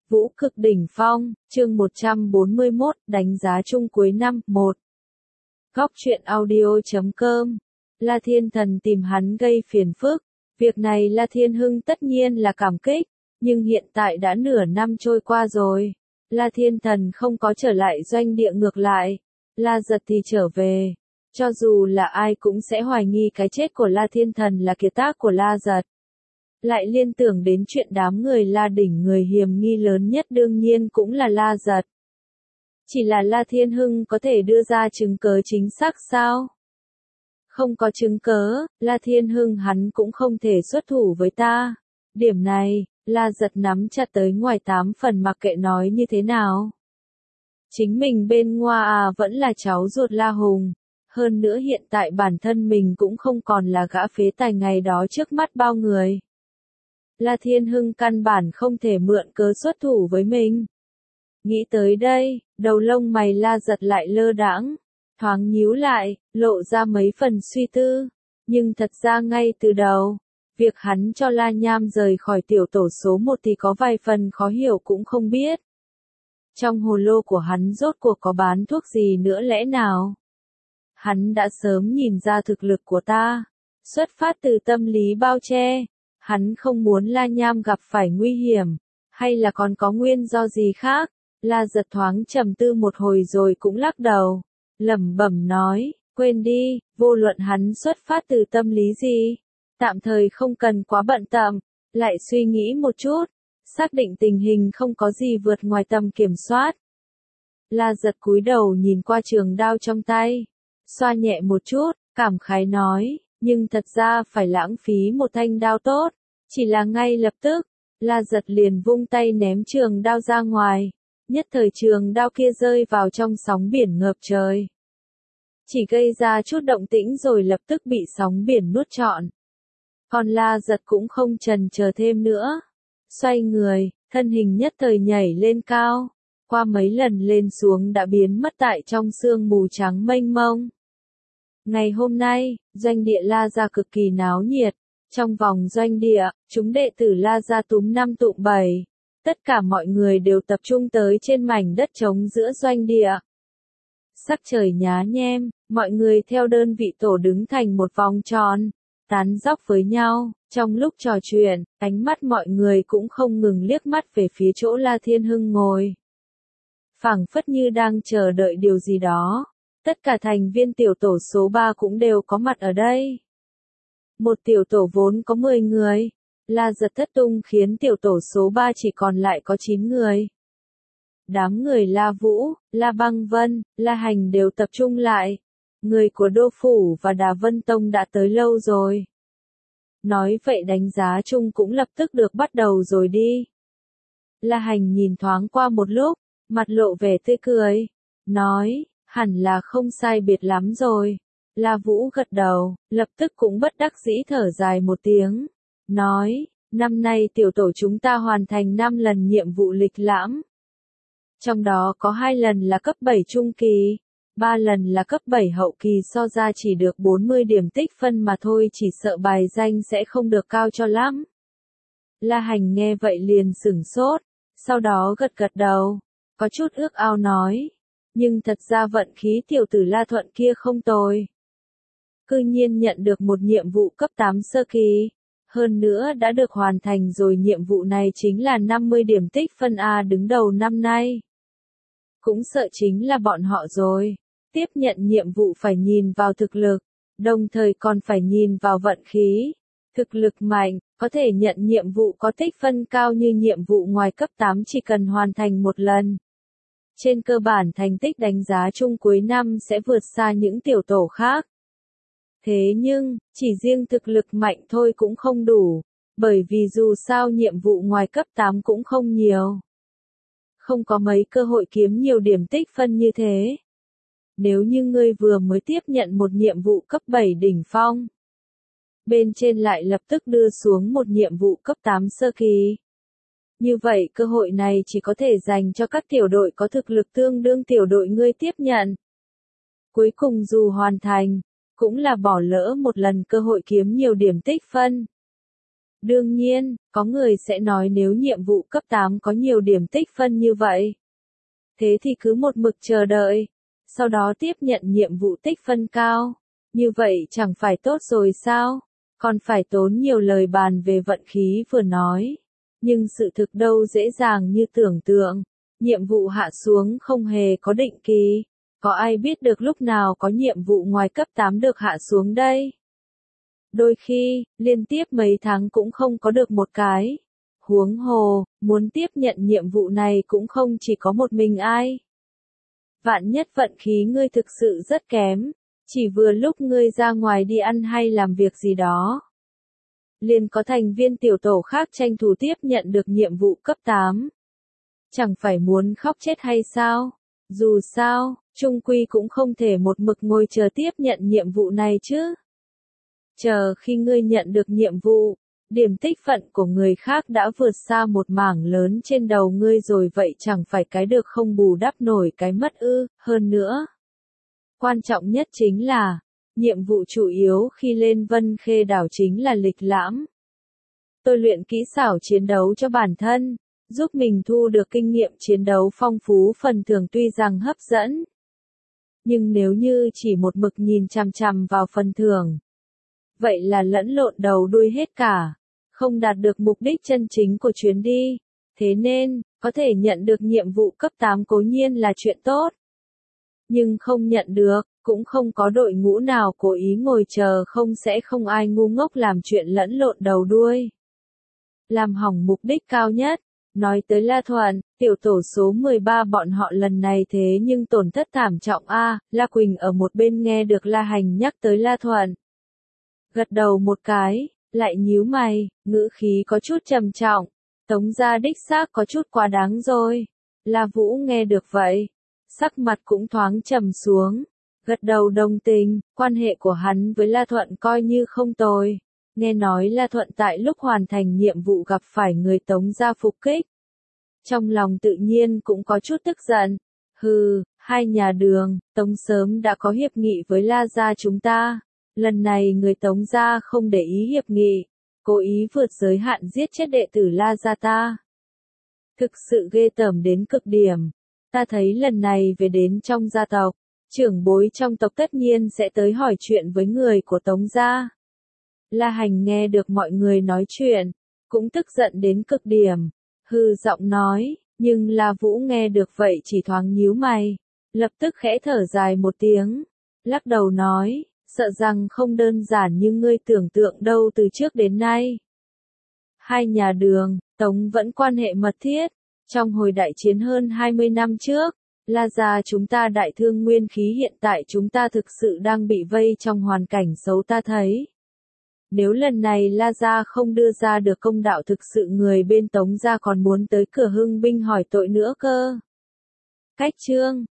Vũ cực đỉnh phong, chương 141, đánh giá chung cuối năm, 1. Góc truyện audio.com. La Thiên Thần tìm hắn gây phiền phức. Việc này La Thiên Hưng tất nhiên là cảm kích, nhưng hiện tại đã nửa năm trôi qua rồi. La Thiên Thần không có trở lại doanh địa, ngược lại. La Giật thì trở về. Cho dù là ai cũng sẽ hoài nghi cái chết của La Thiên Thần là kiệt tác của La Giật. Lại liên tưởng đến chuyện đám người La Đỉnh, người hiểm nghi lớn nhất đương nhiên cũng là La Giật. Chỉ là La Thiên Hưng có thể đưa ra chứng cớ chính xác sao? Không có chứng cớ, La Thiên Hưng hắn cũng không thể xuất thủ với ta. Điểm này, La Giật nắm chặt tới ngoài 8 phần, mặc kệ nói như thế nào. Chính mình bên ngoài vẫn là cháu ruột La Hùng. Hơn nữa hiện tại bản thân mình cũng không còn là gã phế tài ngày đó trước mắt bao người. La Thiên Hưng căn bản không thể mượn cớ xuất thủ với mình. Nghĩ tới đây, đầu lông mày La Giật lại lơ đãng, thoáng nhíu lại, lộ ra mấy phần suy tư. Nhưng thật ra ngay từ đầu, việc hắn cho La Nham rời khỏi tiểu tổ số 1 thì có vài phần khó hiểu cũng không biết. Trong hồ lô của hắn rốt cuộc có bán thuốc gì nữa lẽ nào? Hắn đã sớm nhìn ra thực lực của ta, xuất phát từ tâm lý bao che. Hắn không muốn La Nham gặp phải nguy hiểm, hay là còn có nguyên do gì khác? La Giật thoáng trầm tư một hồi rồi cũng lắc đầu, lẩm bẩm nói, quên đi, vô luận hắn xuất phát từ tâm lý gì, tạm thời không cần quá bận tâm. Lại suy nghĩ một chút, xác định tình hình không có gì vượt ngoài tầm kiểm soát. La Giật cúi đầu nhìn qua trường đao trong tay, xoa nhẹ một chút, cảm khái nói, nhưng thật ra phải lãng phí một thanh đao tốt. Chỉ là ngay lập tức, La Giật liền vung tay ném trường đao ra ngoài. Nhất thời trường đao kia rơi vào trong sóng biển ngập trời. Chỉ gây ra chút động tĩnh rồi lập tức bị sóng biển nuốt trọn. Còn La Giật cũng không chần chờ thêm nữa. Xoay người, thân hình nhất thời nhảy lên cao. Qua mấy lần lên xuống đã biến mất tại trong sương mù trắng mênh mông. Ngày hôm nay, doanh địa La Gia cực kỳ náo nhiệt. Trong vòng doanh địa, chúng đệ tử La Gia túm 5 tụm 7. Tất cả mọi người đều tập trung tới trên mảnh đất trống giữa doanh địa. Sắc trời nhá nhem, mọi người theo đơn vị tổ đứng thành một vòng tròn, tán dóc với nhau. Trong lúc trò chuyện, ánh mắt mọi người cũng không ngừng liếc mắt về phía chỗ La Thiên Hưng ngồi. Phảng phất như đang chờ đợi điều gì đó. Tất cả thành viên tiểu tổ số 3 cũng đều có mặt ở đây. Một tiểu tổ vốn có 10 người, La Giật thất tung khiến tiểu tổ số 3 chỉ còn lại có 9 người. Đám người La Vũ, La Băng Vân, La Hành đều tập trung lại. Người của Đô Phủ và Đà Vân Tông đã tới lâu rồi. Nói vậy đánh giá chung cũng lập tức được bắt đầu rồi đi. La Hành nhìn thoáng qua một lúc, mặt lộ vẻ tươi cười, nói, hẳn là không sai biệt lắm rồi. La Vũ gật đầu, lập tức cũng bất đắc dĩ thở dài một tiếng, nói, năm nay tiểu tổ chúng ta hoàn thành 5 lần nhiệm vụ lịch lãm. Trong đó có 2 lần là cấp 7 trung kỳ, 3 lần là cấp 7 hậu kỳ, so ra chỉ được 40 điểm tích phân mà thôi, chỉ sợ bài danh sẽ không được cao cho lắm. La Hành nghe vậy liền sửng sốt, sau đó gật gật đầu, có chút ước ao nói, nhưng thật ra vận khí tiểu tử La Thuận kia không tồi. Cư nhiên nhận được một nhiệm vụ cấp 8 sơ kỳ, hơn nữa đã được hoàn thành rồi. Nhiệm vụ này chính là 50 điểm tích phân A, đứng đầu năm nay. Cũng sợ chính là bọn họ rồi. Tiếp nhận nhiệm vụ phải nhìn vào thực lực, đồng thời còn phải nhìn vào vận khí. Thực lực mạnh, có thể nhận nhiệm vụ có tích phân cao như nhiệm vụ ngoài cấp 8 chỉ cần hoàn thành một lần. Trên cơ bản thành tích đánh giá chung cuối năm sẽ vượt xa những tiểu tổ khác. Thế nhưng, chỉ riêng thực lực mạnh thôi cũng không đủ, bởi vì dù sao nhiệm vụ ngoài cấp 8 cũng không nhiều. Không có mấy cơ hội kiếm nhiều điểm tích phân như thế. Nếu như ngươi vừa mới tiếp nhận một nhiệm vụ cấp 7 đỉnh phong, bên trên lại lập tức đưa xuống một nhiệm vụ cấp 8 sơ kỳ. Như vậy cơ hội này chỉ có thể dành cho các tiểu đội có thực lực tương đương tiểu đội ngươi tiếp nhận. Cuối cùng dù hoàn thành, cũng là bỏ lỡ một lần cơ hội kiếm nhiều điểm tích phân. Đương nhiên, có người sẽ nói nếu nhiệm vụ cấp 8 có nhiều điểm tích phân như vậy. Thế thì cứ một mực chờ đợi, sau đó tiếp nhận nhiệm vụ tích phân cao. Như vậy chẳng phải tốt rồi sao? Còn phải tốn nhiều lời bàn về vận khí vừa nói. Nhưng sự thực đâu dễ dàng như tưởng tượng. Nhiệm vụ hạ xuống không hề có định kỳ. Có ai biết được lúc nào có nhiệm vụ ngoài cấp 8 được hạ xuống đây? Đôi khi, liên tiếp mấy tháng cũng không có được một cái. Huống hồ, muốn tiếp nhận nhiệm vụ này cũng không chỉ có một mình ai. Vạn nhất vận khí ngươi thực sự rất kém, chỉ vừa lúc ngươi ra ngoài đi ăn hay làm việc gì đó. Liền có thành viên tiểu tổ khác tranh thủ tiếp nhận được nhiệm vụ cấp 8. Chẳng phải muốn khóc chết hay sao? Dù sao, chung quy cũng không thể một mực ngồi chờ tiếp nhận nhiệm vụ này chứ. Chờ khi ngươi nhận được nhiệm vụ, điểm tích phận của người khác đã vượt xa một mảng lớn trên đầu ngươi rồi vậy chẳng phải cái được không bù đắp nổi cái mất ư, hơn nữa. Quan trọng nhất chính là, nhiệm vụ chủ yếu khi lên Vân Khê đảo chính là lịch lãm. Tôi luyện kỹ xảo chiến đấu cho bản thân, giúp mình thu được kinh nghiệm chiến đấu phong phú phần thưởng tuy rằng hấp dẫn. Nhưng nếu như chỉ một mực nhìn chằm chằm vào phần thưởng, vậy là lẫn lộn đầu đuôi hết cả, không đạt được mục đích chân chính của chuyến đi. Thế nên, có thể nhận được nhiệm vụ cấp 8 cố nhiên là chuyện tốt. Nhưng không nhận được, cũng không có đội ngũ nào cố ý ngồi chờ không ai ngu ngốc làm chuyện lẫn lộn đầu đuôi. Làm hỏng mục đích cao nhất. Nói tới La Thuận, tiểu tổ số 13 bọn họ lần này thế nhưng tổn thất thảm trọng a. La Quỳnh ở một bên nghe được La Hành nhắc tới La Thuận. Gật đầu một cái, lại nhíu mày, ngữ khí có chút trầm trọng. Tống gia đích xác có chút quá đáng rồi. La Vũ nghe được vậy, sắc mặt cũng thoáng trầm xuống, gật đầu đồng tình, quan hệ của hắn với La Thuận coi như không tồi. Nghe nói La Thuận tại lúc hoàn thành nhiệm vụ gặp phải người Tống gia phục kích. Trong lòng tự nhiên cũng có chút tức giận. Hừ, hai nhà Đường, Tống sớm đã có hiệp nghị với La gia chúng ta. Lần này người Tống gia không để ý hiệp nghị, cố ý vượt giới hạn giết chết đệ tử La gia ta. Thực sự ghê tởm đến cực điểm. Ta thấy lần này về đến trong gia tộc, trưởng bối trong tộc tất nhiên sẽ tới hỏi chuyện với người của Tống gia. La Hành nghe được mọi người nói chuyện, cũng tức giận đến cực điểm, hừ giọng nói, nhưng La Vũ nghe được vậy chỉ thoáng nhíu mày, lập tức khẽ thở dài một tiếng, lắc đầu nói, sợ rằng không đơn giản như ngươi tưởng tượng đâu từ trước đến nay. Hai nhà Đường, Tống vẫn quan hệ mật thiết, trong hồi đại chiến hơn 20 năm trước, La gia chúng ta đại thương nguyên khí hiện tại chúng ta thực sự đang bị vây trong hoàn cảnh xấu ta thấy. Nếu lần này La gia không đưa ra được công đạo thực sự người bên Tống gia còn muốn tới cửa hưng binh hỏi tội nữa cơ. Cách chương